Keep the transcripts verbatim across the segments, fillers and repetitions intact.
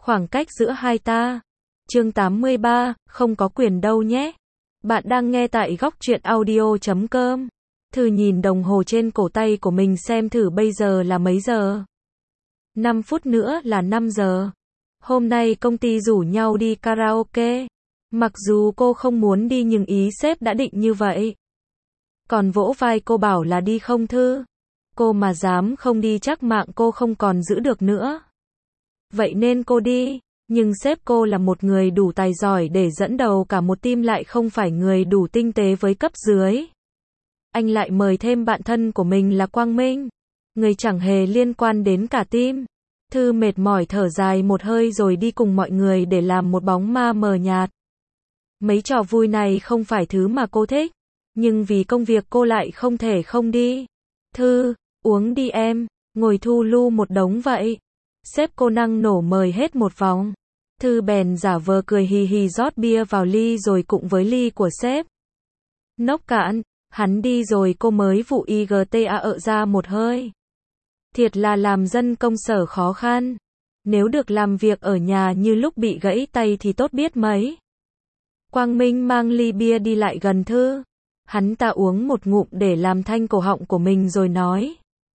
khoảng cách giữa hai ta. Chương tám mươi ba, không có quyền đâu nhé. Bạn đang nghe tại góc truyện audio chấm com. Thư nhìn đồng hồ trên cổ tay của mình xem thử bây giờ là mấy giờ. năm phút nữa là năm giờ. Hôm nay công ty rủ nhau đi karaoke. Mặc dù cô không muốn đi nhưng ý sếp đã định như vậy. Còn vỗ vai cô bảo là đi không Thư. Cô mà dám không đi chắc mạng cô không còn giữ được nữa. Vậy nên cô đi. Nhưng sếp cô là một người đủ tài giỏi để dẫn đầu cả một team lại không phải người đủ tinh tế với cấp dưới. Anh lại mời thêm bạn thân của mình là Quang Minh. Người chẳng hề liên quan đến cả team. Thư mệt mỏi thở dài một hơi rồi đi cùng mọi người để làm một bóng ma mờ nhạt. Mấy trò vui này không phải thứ mà cô thích. Nhưng vì công việc cô lại không thể không đi. Thư, uống đi em, ngồi thu lu một đống vậy. Sếp cô năng nổ mời hết một vòng. Thư bèn giả vờ cười hì hì rót bia vào ly rồi cụng với ly của sếp. Nốc cạn, hắn đi rồi cô mới vụ i giê tê a ợ ra một hơi. Thiệt là làm dân công sở khó khăn. Nếu được làm việc ở nhà như lúc bị gãy tay thì tốt biết mấy. Quang Minh mang ly bia đi lại gần Thư. Hắn ta uống một ngụm để làm thanh cổ họng của mình rồi nói.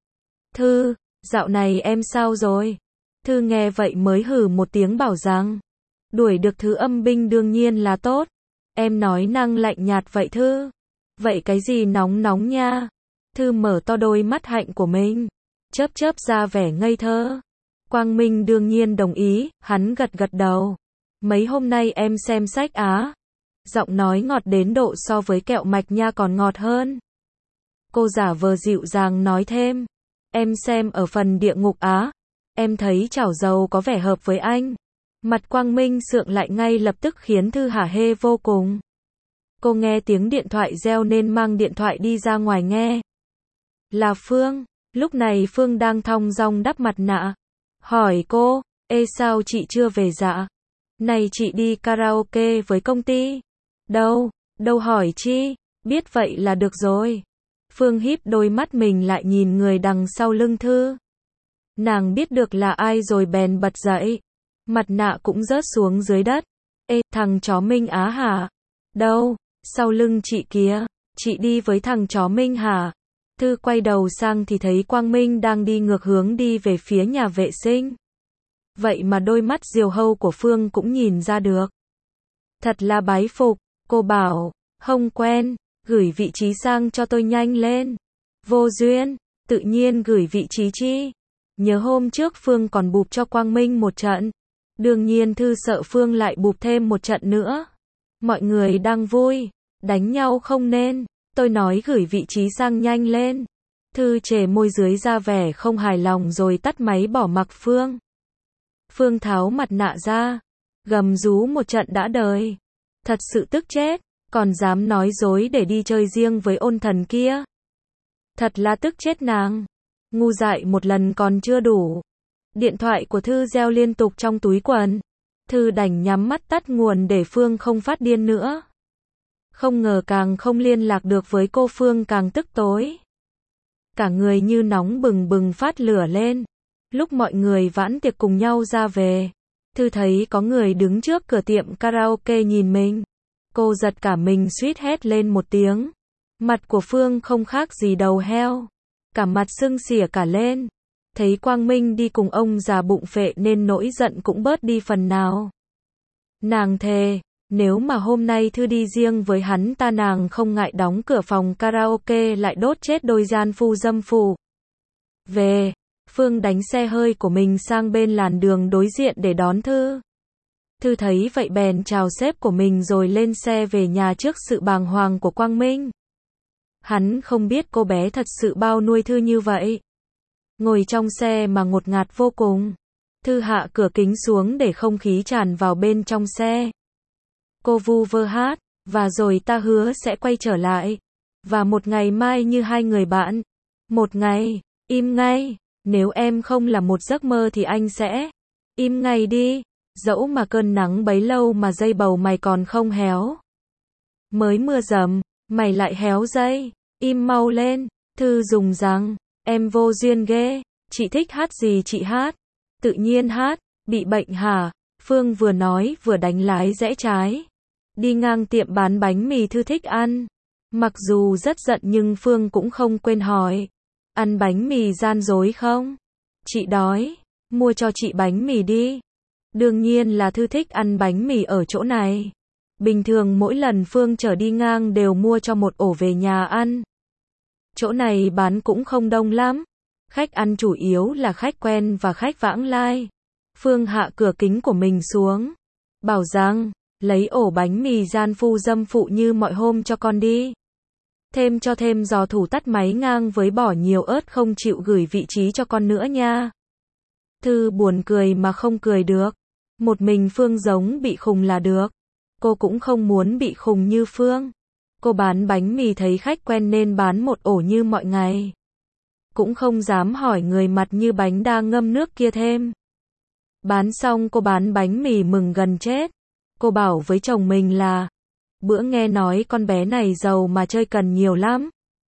Thư, dạo này em sao rồi? Thư nghe vậy mới hừ một tiếng bảo rằng. Đuổi được thứ âm binh đương nhiên là tốt. Em nói năng lạnh nhạt vậy Thư. Vậy cái gì nóng nóng nha? Thư mở to đôi mắt hạnh của mình. Chớp chớp ra vẻ ngây thơ. Quang Minh đương nhiên đồng ý, hắn gật gật đầu. Mấy hôm nay em xem sách á. Giọng nói ngọt đến độ so với kẹo mạch nha còn ngọt hơn. Cô giả vờ dịu dàng nói thêm. Em xem ở phần địa ngục á. Em thấy chảo dầu có vẻ hợp với anh. Mặt Quang Minh sượng lại ngay lập tức khiến Thư hả hê vô cùng. Cô nghe tiếng điện thoại reo nên mang điện thoại đi ra ngoài nghe. Là Phương. Lúc này Phương đang thong dong đắp mặt nạ. Hỏi cô, ê sao chị chưa về dạ? Này chị đi karaoke với công ty. Đâu, đâu hỏi chi, biết vậy là được rồi. Phương híp đôi mắt mình lại nhìn người đằng sau lưng Thư. Nàng biết được là ai rồi bèn bật dậy. Mặt nạ cũng rớt xuống dưới đất. Ê, thằng chó Minh á hả? Đâu, sau lưng chị kìa, chị đi với thằng chó Minh hả? Thư quay đầu sang thì thấy Quang Minh đang đi ngược hướng đi về phía nhà vệ sinh. Vậy mà đôi mắt diều hâu của Phương cũng nhìn ra được. Thật là bái phục, cô bảo, không quen, gửi vị trí sang cho tôi nhanh lên. Vô duyên, tự nhiên gửi vị trí chi? Nhớ hôm trước Phương còn bụp cho Quang Minh một trận. Đương nhiên Thư sợ Phương lại bụp thêm một trận nữa. Mọi người đang vui, đánh nhau không nên. Tôi nói gửi vị trí sang nhanh lên. Thư chề môi dưới ra vẻ không hài lòng rồi tắt máy bỏ mặc Phương. Phương tháo mặt nạ ra. Gầm rú một trận đã đời. Thật sự tức chết. Còn dám nói dối để đi chơi riêng với ôn thần kia. Thật là tức chết nàng. Ngu dại một lần còn chưa đủ. Điện thoại của Thư reo liên tục trong túi quần. Thư đành nhắm mắt tắt nguồn để Phương không phát điên nữa. Không ngờ càng không liên lạc được với cô Phương càng tức tối. Cả người như nóng bừng bừng phát lửa lên. Lúc mọi người vãn tiệc cùng nhau ra về. Thư thấy có người đứng trước cửa tiệm karaoke nhìn mình. Cô giật cả mình suýt hét lên một tiếng. Mặt của Phương không khác gì đầu heo. Cả mặt sưng xỉa cả lên. Thấy Quang Minh đi cùng ông già bụng phệ nên nỗi giận cũng bớt đi phần nào. Nàng thề, nếu mà hôm nay Thư đi riêng với hắn ta nàng không ngại đóng cửa phòng karaoke lại đốt chết đôi gian phu dâm phụ. Về, Phương đánh xe hơi của mình sang bên làn đường đối diện để đón Thư. Thư thấy vậy bèn chào sếp của mình rồi lên xe về nhà trước sự bàng hoàng của Quang Minh. Hắn không biết cô bé thật sự bao nuôi Thư như vậy. Ngồi trong xe mà ngột ngạt vô cùng. Thư hạ cửa kính xuống để không khí tràn vào bên trong xe. Cô vu vơ hát, và rồi ta hứa sẽ quay trở lại. Và một ngày mai như hai người bạn. Một ngày, im ngay, nếu em không là một giấc mơ thì anh sẽ. Im ngay đi, dẫu mà cơn nắng bấy lâu mà dây bầu mày còn không héo. Mới mưa dầm, mày lại héo dây, im mau lên, Thư dùng rằng. Em vô duyên ghê, chị thích hát gì chị hát. Tự nhiên hát, Bị bệnh hả? Phương vừa nói vừa đánh lái rẽ trái. Đi ngang tiệm bán bánh mì Thư thích ăn. Mặc dù rất giận nhưng Phương cũng không quên hỏi. Ăn bánh mì gian dối không? Chị đói, mua cho chị bánh mì đi. Đương nhiên là Thư thích ăn bánh mì ở chỗ này. Bình thường mỗi lần Phương chở đi ngang đều mua cho một ổ về nhà ăn. Chỗ này bán cũng không đông lắm. Khách ăn chủ yếu là khách quen và khách vãng lai. Phương hạ cửa kính của mình xuống. Bảo rằng, lấy ổ bánh mì gian phu dâm phụ như mọi hôm cho con đi. Thêm cho thêm giò thủ tắt máy ngang với bỏ nhiều ớt không chịu gửi vị trí cho con nữa nha. Thư buồn cười mà không cười được. Một mình Phương giống bị khùng là được. Cô cũng không muốn bị khùng như Phương. Cô bán bánh mì thấy khách quen nên bán một ổ như mọi ngày. Cũng không dám hỏi người mặt như bánh đa ngâm nước kia thêm. Bán xong cô bán bánh mì mừng gần chết. Cô bảo với chồng mình là, bữa nghe nói con bé này giàu mà chơi cần nhiều lắm.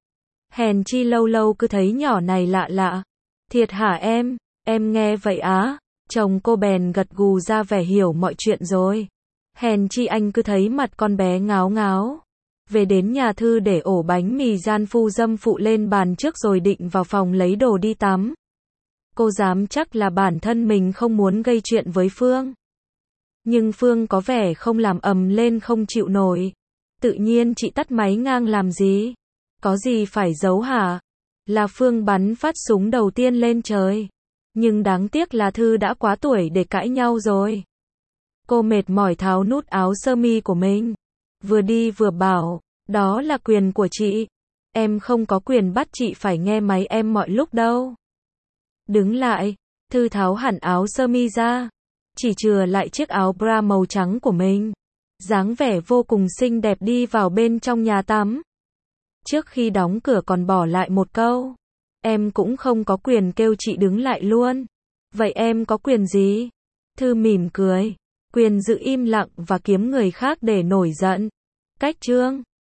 Hèn chi lâu lâu cứ thấy nhỏ này lạ lạ. Thiệt hả em? Em nghe vậy á? Chồng cô bèn gật gù ra vẻ hiểu mọi chuyện rồi. Hèn chi anh cứ thấy mặt con bé ngáo ngáo. Về đến nhà Thư để ổ bánh mì gian phu dâm phụ lên bàn trước rồi định vào phòng lấy đồ đi tắm. Cô dám chắc là bản thân mình không muốn gây chuyện với Phương. Nhưng Phương có vẻ không làm ầm lên không chịu nổi. Tự nhiên chị tắt máy ngang làm gì? Có gì phải giấu hả? Là Phương bắn phát súng đầu tiên lên trời. Nhưng đáng tiếc là Thư đã quá tuổi để cãi nhau rồi. Cô mệt mỏi tháo nút áo sơ mi của mình. Vừa đi vừa bảo, đó là quyền của chị. Em không có quyền bắt chị phải nghe máy em mọi lúc đâu. Đứng lại, Thư tháo hẳn áo sơ mi ra. Chỉ chừa lại chiếc áo bra màu trắng của mình. Dáng vẻ vô cùng xinh đẹp đi vào bên trong nhà tắm. Trước khi đóng cửa còn bỏ lại một câu. Em cũng không có quyền kêu chị đứng lại luôn. Vậy em có quyền gì? Thư mỉm cười. Quyền giữ im lặng và kiếm người khác để nổi giận. Cách chương